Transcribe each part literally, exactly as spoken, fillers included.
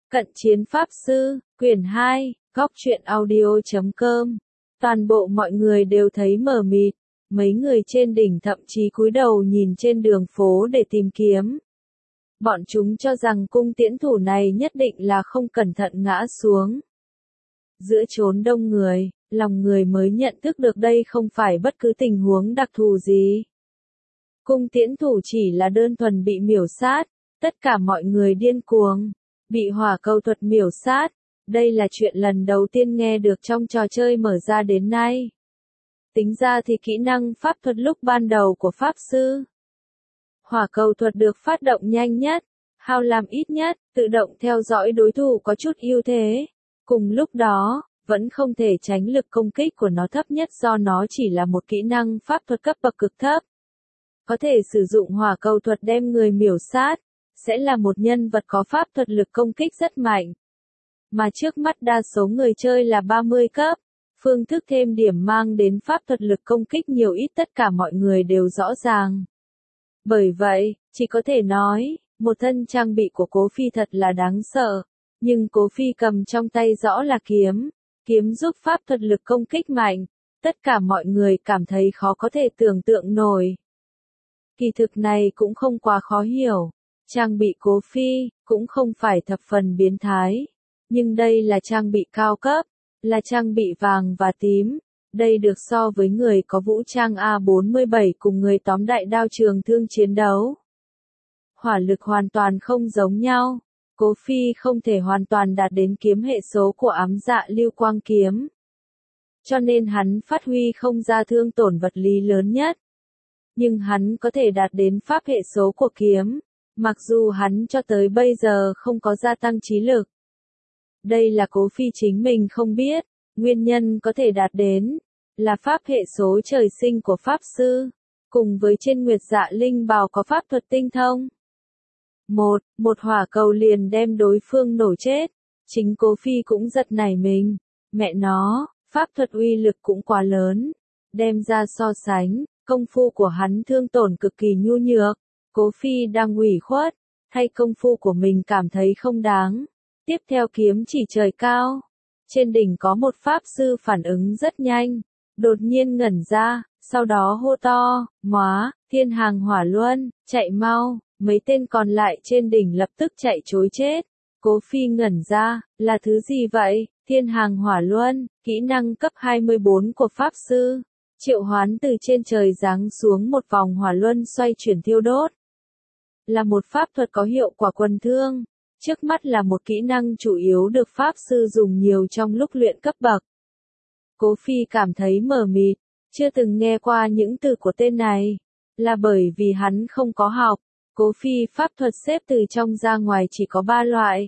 Cận chiến Pháp Sư, quyển hai, góc truyện audio chấm com. Toàn bộ mọi người đều thấy mờ mịt, mấy người trên đỉnh thậm chí cúi đầu nhìn trên đường phố để tìm kiếm. Bọn chúng cho rằng cung tiễn thủ này nhất định là không cẩn thận ngã xuống. Giữa chốn đông người, lòng người mới nhận thức được đây không phải bất cứ tình huống đặc thù gì. Cung tiễn thủ chỉ là đơn thuần bị miểu sát, tất cả mọi người điên cuồng. Bị hỏa cầu thuật miểu sát, đây là chuyện lần đầu tiên nghe được trong trò chơi mở ra đến nay. Tính ra thì kỹ năng pháp thuật lúc ban đầu của Pháp Sư. Hỏa cầu thuật được phát động nhanh nhất, hao làm ít nhất, tự động theo dõi đối thủ có chút ưu thế. Cùng lúc đó, vẫn không thể tránh lực công kích của nó thấp nhất do nó chỉ là một kỹ năng pháp thuật cấp bậc cực thấp. Có thể sử dụng hỏa cầu thuật đem người miểu sát, sẽ là một nhân vật có pháp thuật lực công kích rất mạnh. Mà trước mắt đa số người chơi là ba mươi cấp, phương thức thêm điểm mang đến pháp thuật lực công kích nhiều ít tất cả mọi người đều rõ ràng. Bởi vậy, chỉ có thể nói, một thân trang bị của Cố Phi thật là đáng sợ, nhưng Cố Phi cầm trong tay rõ là kiếm, kiếm giúp pháp thuật lực công kích mạnh, tất cả mọi người cảm thấy khó có thể tưởng tượng nổi. Kỳ thực này cũng không quá khó hiểu. Trang bị Cố Phi, cũng không phải thập phần biến thái. Nhưng đây là trang bị cao cấp, là trang bị vàng và tím. Đây được so với người có vũ trang A bốn mươi bảy cùng người tóm đại đao trường thương chiến đấu. Hỏa lực hoàn toàn không giống nhau. Cố Phi không thể hoàn toàn đạt đến kiếm hệ số của ám dạ lưu quang kiếm. Cho nên hắn phát huy không ra thương tổn vật lý lớn nhất. Nhưng hắn có thể đạt đến pháp hệ số của kiếm. Mặc dù hắn cho tới bây giờ không có gia tăng trí lực. Đây là Cố Phi chính mình không biết, nguyên nhân có thể đạt đến, là pháp hệ số trời sinh của Pháp Sư, cùng với trên Nguyệt Dạ Linh bào có pháp thuật tinh thông. Một, một hỏa cầu liền đem đối phương nổ chết, chính Cố Phi cũng giật nảy mình, mẹ nó, pháp thuật uy lực cũng quá lớn, đem ra so sánh, công phu của hắn thương tổn cực kỳ nhu nhược. Cố Phi đang ủy khuất, thay công phu của mình cảm thấy không đáng. Tiếp theo kiếm chỉ trời cao. Trên đỉnh có một Pháp Sư phản ứng rất nhanh. Đột nhiên ngẩn ra, sau đó hô to, móa, thiên hàng hỏa luân, chạy mau. Mấy tên còn lại trên đỉnh lập tức chạy trối chết. Cố Phi ngẩn ra, là thứ gì vậy? Thiên hàng hỏa luân, kỹ năng cấp hai mươi bốn của Pháp Sư. Triệu hoán từ trên trời giáng xuống một vòng hỏa luân xoay chuyển thiêu đốt. Là một pháp thuật có hiệu quả quần thương, trước mắt là một kỹ năng chủ yếu được Pháp Sư dùng nhiều trong lúc luyện cấp bậc. Cố Phi cảm thấy mờ mịt, chưa từng nghe qua những từ của tên này, là bởi vì hắn không có học. Cố Phi pháp thuật xếp từ trong ra ngoài chỉ có ba loại.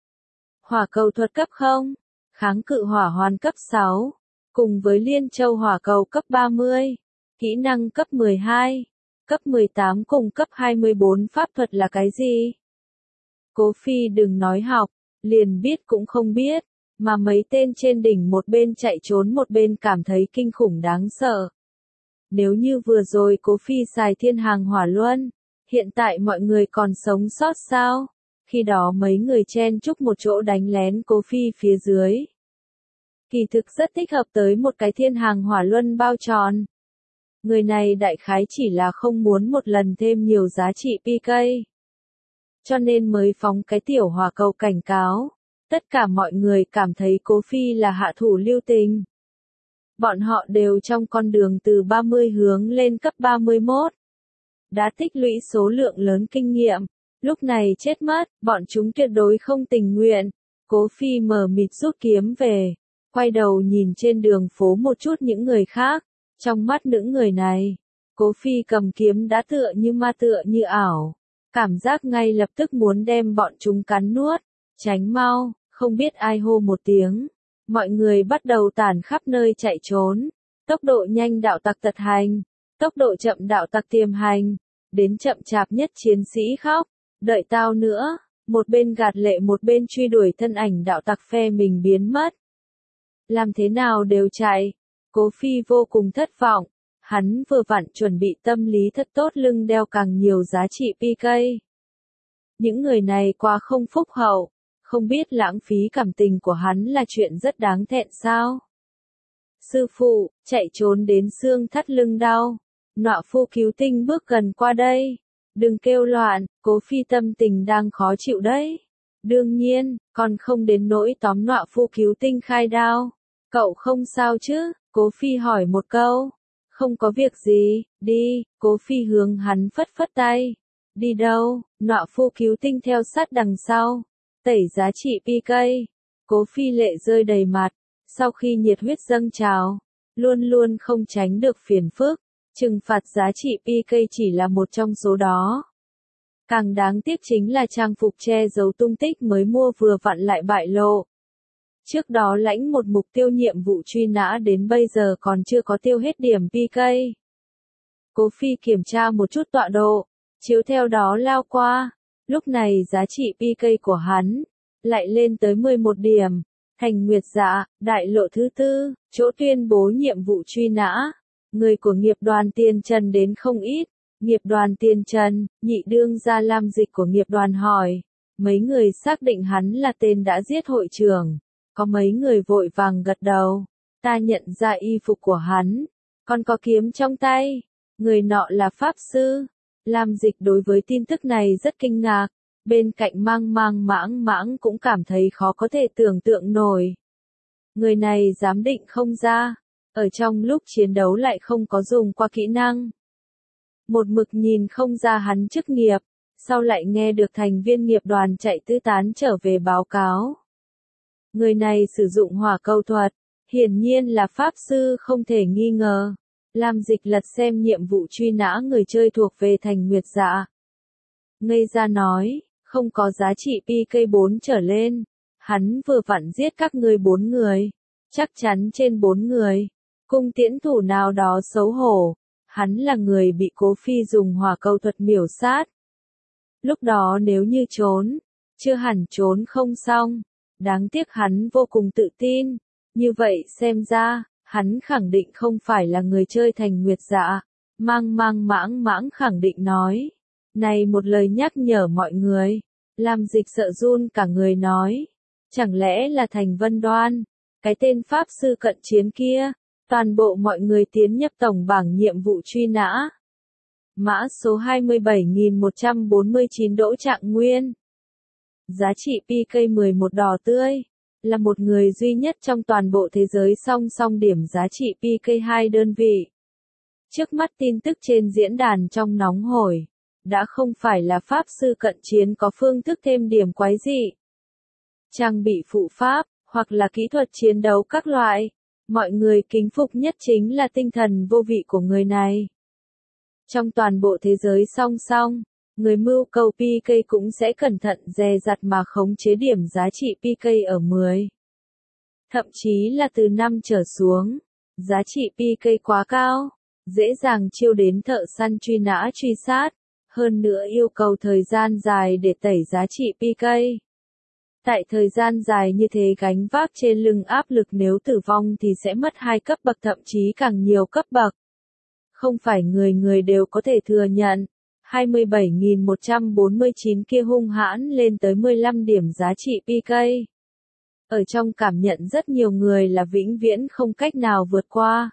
Hỏa cầu thuật cấp không, kháng cự hỏa hoàn cấp sáu, cùng với liên châu hỏa cầu cấp ba mươi, kỹ năng cấp mười hai. Cấp mười tám cùng cấp hai mươi bốn pháp thuật là cái gì? Cố Phi đừng nói học, liền biết cũng không biết, mà mấy tên trên đỉnh một bên chạy trốn một bên cảm thấy kinh khủng đáng sợ. Nếu như vừa rồi Cố Phi xài thiên hàng hỏa luân, hiện tại mọi người còn sống sót sao? Khi đó mấy người chen chúc một chỗ đánh lén Cố Phi phía dưới. Kỳ thực rất thích hợp tới một cái thiên hàng hỏa luân bao tròn. Người này đại khái chỉ là không muốn một lần thêm nhiều giá trị pê ca. Cho nên mới phóng cái tiểu hỏa cầu cảnh cáo. Tất cả mọi người cảm thấy Cố Phi là hạ thủ lưu tình. Bọn họ đều trong con đường từ ba mươi hướng lên cấp ba mươi mốt. Đã tích lũy số lượng lớn kinh nghiệm. Lúc này chết mất, bọn chúng tuyệt đối không tình nguyện. Cố Phi mờ mịt rút kiếm về. Quay đầu nhìn trên đường phố một chút những người khác. Trong mắt những người này, Cố Phi cầm kiếm đã tựa như ma tựa như ảo. Cảm giác ngay lập tức muốn đem bọn chúng cắn nuốt. Tránh mau, không biết ai hô một tiếng. Mọi người bắt đầu tản khắp nơi chạy trốn. Tốc độ nhanh đạo tặc tật hành. Tốc độ chậm đạo tặc tiềm hành. Đến chậm chạp nhất chiến sĩ khóc. Đợi tao nữa. Một bên gạt lệ một bên truy đuổi thân ảnh đạo tặc phe mình biến mất. Làm thế nào đều chạy. Cố Phi vô cùng thất vọng, hắn vừa vặn chuẩn bị tâm lý thật tốt lưng đeo càng nhiều giá trị pê ca. Những người này quá không phúc hậu, Không biết lãng phí cảm tình của hắn là chuyện rất đáng thẹn sao? Sư phụ, chạy trốn đến xương thắt lưng đau. Nọa phu cứu tinh bước gần qua đây. Đừng kêu loạn, Cố Phi tâm tình đang khó chịu đấy. Đương nhiên, còn không đến nỗi tóm nọa phu cứu tinh khai đao. Cậu không sao chứ? Cố Phi hỏi một câu. Không có việc gì, đi. Cố Phi hướng hắn phất phất tay. Đi đâu? Nọa phu cứu tinh theo sát đằng sau. Tẩy giá trị pê ca. Cố Phi lệ rơi đầy mặt. Sau khi nhiệt huyết dâng trào, luôn luôn không tránh được phiền phức. Trừng phạt giá trị pê ca chỉ là một trong số đó. Càng đáng tiếc chính là trang phục che giấu tung tích mới mua vừa vặn lại bại lộ. Trước đó lãnh một mục tiêu nhiệm vụ truy nã đến bây giờ còn chưa có tiêu hết điểm pê ca. Cố Phi kiểm tra một chút tọa độ, chiếu theo đó lao qua. Lúc này giá trị pê ca của hắn lại lên tới mười một điểm. Thành Nguyệt Dạ, đại lộ thứ tư, chỗ tuyên bố nhiệm vụ truy nã. Người của nghiệp đoàn Tiền Trần đến không ít. Nghiệp đoàn Tiền Trần, nhị đương gia Lam Dịch của nghiệp đoàn hỏi. Mấy người xác định hắn là tên đã giết hội trưởng. Có mấy người vội vàng gật đầu. Ta nhận ra y phục của hắn. Còn có kiếm trong tay. Người nọ là Pháp Sư. Lam Dịch đối với tin tức này rất kinh ngạc. Bên cạnh Mang Mang Mãng Mãng cũng cảm thấy khó có thể tưởng tượng nổi. Người này dám định không ra. Ở trong lúc chiến đấu lại không có dùng qua kỹ năng. Một mực nhìn không ra hắn chức nghiệp. Sau lại nghe được thành viên nghiệp đoàn chạy tứ tán trở về báo cáo. Người này sử dụng hỏa câu thuật. Hiển nhiên là Pháp Sư không thể nghi ngờ. Lam Dịch lật xem nhiệm vụ truy nã người chơi thuộc về Thành Nguyệt Dạ. Ngây ra nói, không có giá trị pê ca bốn trở lên. Hắn vừa vặn giết các ngươi bốn người. Chắc chắn trên bốn người. Cung tiễn thủ nào đó xấu hổ. Hắn là người bị Cố Phi dùng hỏa câu thuật miểu sát. Lúc đó nếu như trốn, chưa hẳn trốn không xong. Đáng tiếc hắn vô cùng tự tin. Như vậy xem ra, hắn khẳng định không phải là người chơi Thành Nguyệt Dạ. Mang Mang Mãng Mãng khẳng định nói. Này một lời nhắc nhở mọi người. Lam Dịch sợ run cả người nói. Chẳng lẽ là Thành Vân Đoan? Cái tên Pháp Sư cận chiến kia. Toàn bộ mọi người tiến nhập tổng bảng nhiệm vụ truy nã. Mã số hai mươi bảy nghìn một trăm bốn mươi chín Đỗ Trạng Nguyên. Giá trị pê ca mười một đỏ tươi. Là một người duy nhất trong toàn bộ thế giới song song điểm giá trị pê ca hai đơn vị. Trước mắt tin tức trên diễn đàn trong nóng hổi. Đã không phải là Pháp Sư cận chiến có phương thức thêm điểm quái dị. Trang bị phụ pháp, hoặc là kỹ thuật chiến đấu các loại. Mọi người kính phục nhất chính là tinh thần vô vị của người này. Trong toàn bộ thế giới song song, người mưu cầu pê ca cũng sẽ cẩn thận dè dặt mà khống chế điểm giá trị pê ca ở mười. Thậm chí là từ năm trở xuống. Giá trị pê ca quá cao, dễ dàng chiêu đến thợ săn truy nã truy sát. Hơn nữa yêu cầu thời gian dài để tẩy giá trị pê ca. Tại thời gian dài như thế gánh vác trên lưng áp lực nếu tử vong thì sẽ mất hai cấp bậc thậm chí càng nhiều cấp bậc. Không phải người người đều có thể thừa nhận. hai mươi bảy nghìn một trăm bốn mươi chín kia hung hãn lên tới mười lăm điểm giá trị pê ca. Ở trong cảm nhận rất nhiều người là vĩnh viễn không cách nào vượt qua.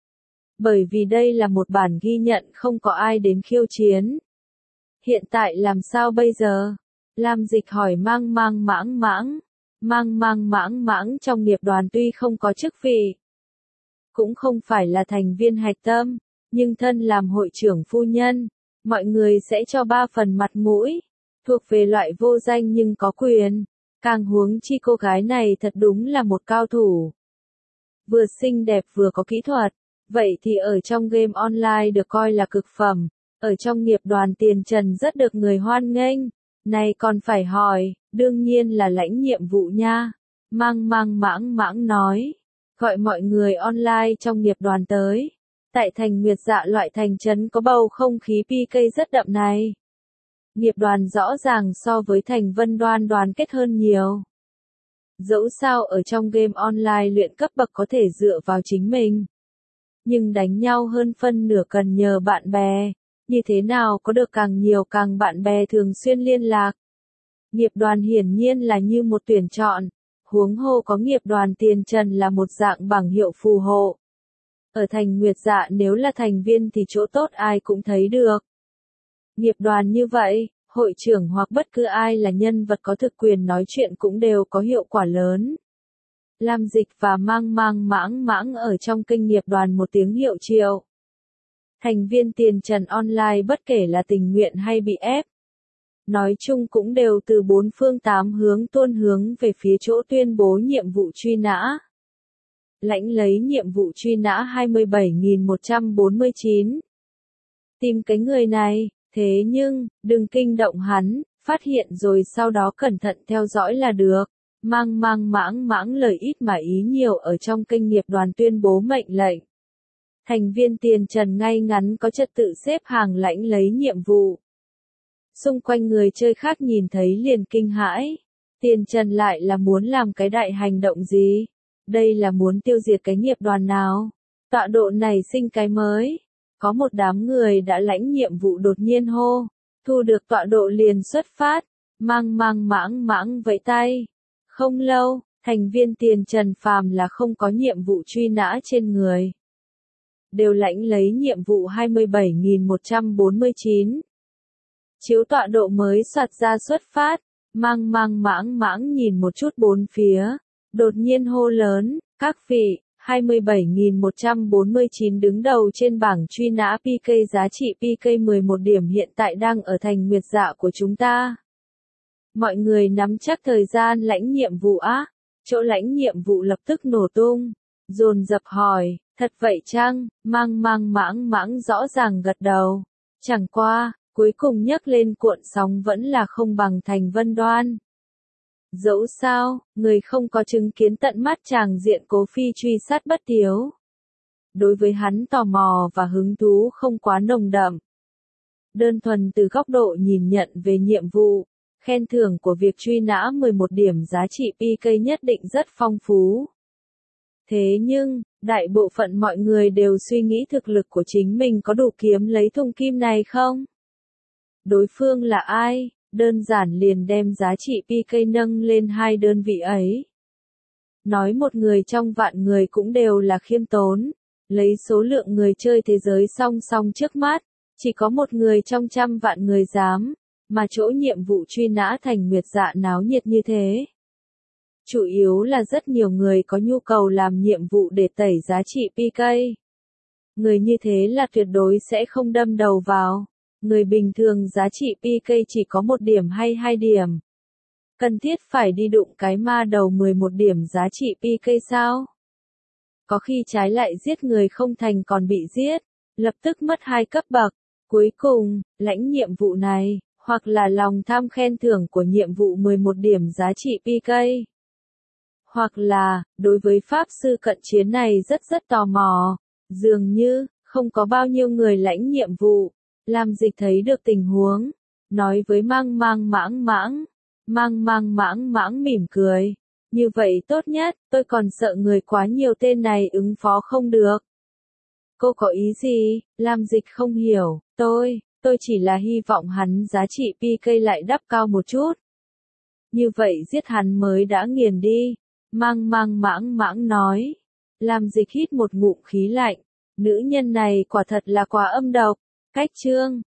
Bởi vì đây là một bản ghi nhận không có ai đến khiêu chiến. Hiện tại làm sao bây giờ? Lam Dịch hỏi Mang Mang Mãng Mãng. Mang Mang Mãng Mãng trong nghiệp đoàn tuy không có chức vị. Cũng không phải là thành viên hạch tâm. Nhưng thân làm hội trưởng phu nhân. Mọi người sẽ cho ba phần mặt mũi. Thuộc về loại vô danh nhưng có quyền. Càng huống chi cô gái này thật đúng là một cao thủ. Vừa xinh đẹp vừa có kỹ thuật. Vậy thì ở trong game online được coi là cực phẩm. Ở trong nghiệp đoàn Tiền Trần rất được người hoan nghênh. Này còn phải hỏi, đương nhiên là lãnh nhiệm vụ nha. Mang Mang Mãng Mãng nói. Gọi mọi người online trong nghiệp đoàn tới. Tại Thành Nguyệt Dạ loại thành trấn có bầu không khí pê ca rất đậm này. Nghiệp đoàn rõ ràng so với Thành Vân Đoan đoàn kết hơn nhiều. Dẫu sao ở trong game online luyện cấp bậc có thể dựa vào chính mình. Nhưng đánh nhau hơn phân nửa cần nhờ bạn bè. Như thế nào có được càng nhiều càng bạn bè thường xuyên liên lạc. Nghiệp đoàn hiển nhiên là như một tuyển chọn, huống hồ có nghiệp đoàn tiền trần là một dạng bảng hiệu phù hộ. Ở thành Nguyệt Dạ nếu là thành viên thì chỗ tốt ai cũng thấy được. Nghiệp đoàn như vậy, hội trưởng hoặc bất cứ ai là nhân vật có thực quyền nói chuyện cũng đều có hiệu quả lớn. Lam Dịch và Mang Mang Mãng Mãng ở trong kênh nghiệp đoàn một tiếng hiệu triệu. Thành viên tiền trần online bất kể là tình nguyện hay bị ép. Nói chung cũng đều từ bốn phương tám hướng tuôn hướng về phía chỗ tuyên bố nhiệm vụ truy nã. Lãnh lấy nhiệm vụ truy nã hai mươi bảy nghìn một trăm bốn mươi chín. Tìm cái người này, thế nhưng, đừng kinh động hắn, phát hiện rồi sau đó cẩn thận theo dõi là được. Mang Mang Mãng Mãng lời ít mà ý nhiều ở trong kênh nghiệp đoàn tuyên bố mệnh lệnh. Thành viên tiền trần ngay ngắn có trật tự xếp hàng lãnh lấy nhiệm vụ. Xung quanh người chơi khác nhìn thấy liền kinh hãi. Tiền trần lại là muốn làm cái đại hành động gì? Đây là muốn tiêu diệt cái nghiệp đoàn nào? Tọa độ này sinh cái mới. Có một đám người đã lãnh nhiệm vụ đột nhiên hô. Thu được tọa độ liền xuất phát. Mang Mang Mãng Mãng vẫy tay. Không lâu, thành viên tiền trần phàm là không có nhiệm vụ truy nã trên người. Đều lãnh lấy nhiệm vụ hai mươi bảy nghìn một trăm bốn mươi chín. Chiếu tọa độ mới soạt ra xuất phát, Mang Mang Mãng Mãng nhìn một chút bốn phía, đột nhiên hô lớn, các vị, hai mươi bảy nghìn một trăm bốn mươi chín đứng đầu trên bảng truy nã pê ca giá trị pê ca mười một điểm hiện tại đang ở thành Nguyệt Dạ của chúng ta. Mọi người nắm chắc thời gian lãnh nhiệm vụ á, chỗ lãnh nhiệm vụ lập tức nổ tung, dồn dập hỏi, thật vậy chăng? Mang Mang Mãng Mãng rõ ràng gật đầu, chẳng qua, cuối cùng nhấc lên cuộn sóng vẫn là không bằng Thành Vân Đoan. Dẫu sao, người không có chứng kiến tận mắt tràng diện Cố Phi truy sát bất tiếu. Đối với hắn tò mò và hứng thú không quá nồng đậm. Đơn thuần từ góc độ nhìn nhận về nhiệm vụ, khen thưởng của việc truy nã mười một điểm giá trị pê ca nhất định rất phong phú. Thế nhưng, đại bộ phận mọi người đều suy nghĩ thực lực của chính mình có đủ kiếm lấy thùng kim này không? Đối phương là ai? Đơn giản liền đem giá trị pê ca nâng lên hai đơn vị ấy. Nói một người trong vạn người cũng đều là khiêm tốn. Lấy số lượng người chơi thế giới song song trước mắt, chỉ có một người trong trăm vạn người dám, mà chỗ nhiệm vụ truy nã thành Nguyệt Dạ náo nhiệt như thế. Chủ yếu là rất nhiều người có nhu cầu làm nhiệm vụ để tẩy giá trị pê ca. Người như thế là tuyệt đối sẽ không đâm đầu vào. Người bình thường giá trị pê ca chỉ có một điểm hay hai điểm. Cần thiết phải đi đụng cái ma đầu mười một điểm giá trị pê ca sao? Có khi trái lại giết người không thành còn bị giết, lập tức mất hai cấp bậc. Cuối cùng, lãnh nhiệm vụ này, hoặc là lòng tham khen thưởng của nhiệm vụ mười một điểm giá trị pê ca. Hoặc là, đối với pháp sư cận chiến này rất rất tò mò. Dường như, không có bao nhiêu người lãnh nhiệm vụ. Lam Dịch thấy được tình huống, nói với Mang Mang Mãng Mãng. Mang Mang Mãng Mãng mỉm cười. Như vậy tốt nhất, tôi còn sợ người quá nhiều tên này ứng phó không được. Cô có ý gì? Lam Dịch không hiểu. Tôi, tôi chỉ là hy vọng hắn giá trị pê ca lại đắp cao một chút. Như vậy giết hắn mới đã nghiền đi. Mang Mang Mãng Mãng nói. Lam Dịch hít một ngụm khí lạnh. Nữ nhân này quả thật là quá âm độc. Cách chương